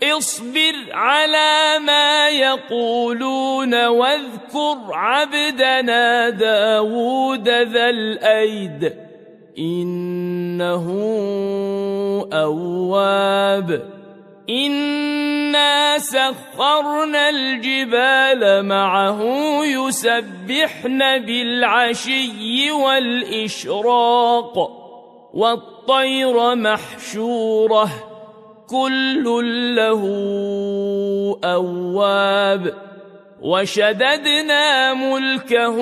اصبر على ما يقولون واذكر عبدنا داود ذا الأيد إنه أواب إنا سخرنا الجبال معه يسبحن بالعشي والإشراق والطير محشورة كل له أواب وشددنا ملكه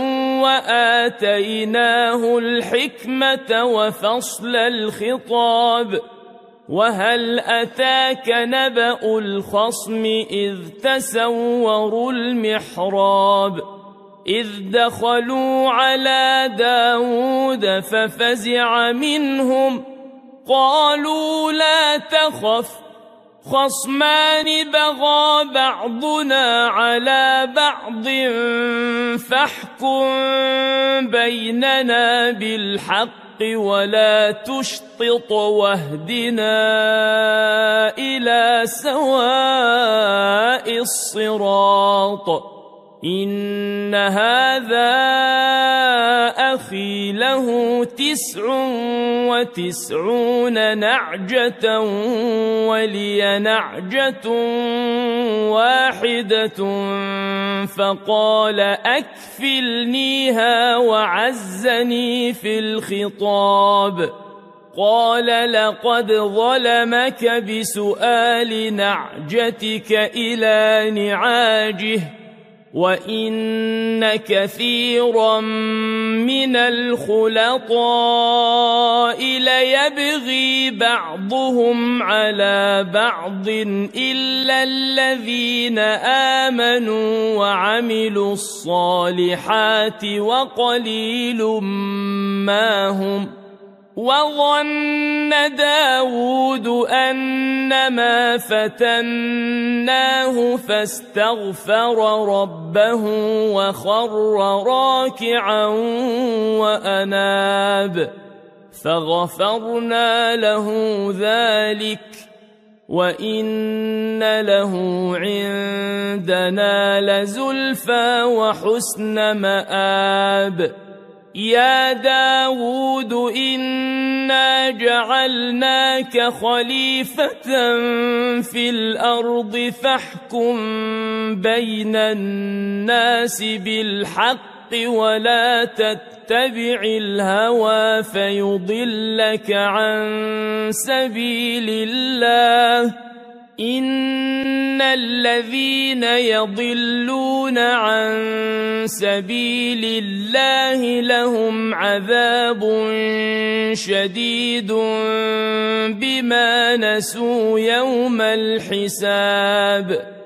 وآتيناه الحكمة وفصل الخطاب وهل أتاك نبأ الخصم إذ تسوروا المحراب إذ دخلوا على داود ففزع منهم قالوا لا تخف خصمان بغى بعضنا على بعض فاحكم بيننا بالحق ولا تشطط واهدنا إلى سواء الصراط إن هذا أخي له 99 نعجة ولي نعجة واحدة فقال أكفلنيها وعزني في الخطاب قال لقد ظلمك بسؤال نعجتك إلى نعاجه وإن كثيرا من الخلطاء ليبغي بعضهم على بعض إلا الذين آمنوا وعملوا الصالحات وقليل ما هم وظن داود أنما فتناه فاستغفر ربه وخر راكعا وأناب فغفرنا له ذلك وإن له عندنا لزلفى وحسن مآب يا داود إنا جعلناك خليفة في الأرض فاحكم بين الناس بالحق ولا تتبع الهوى فيضلك عن سبيل الله إن الذين يضلون عن سبيل الله لهم عذاب شديد بما نسوا يوم الحساب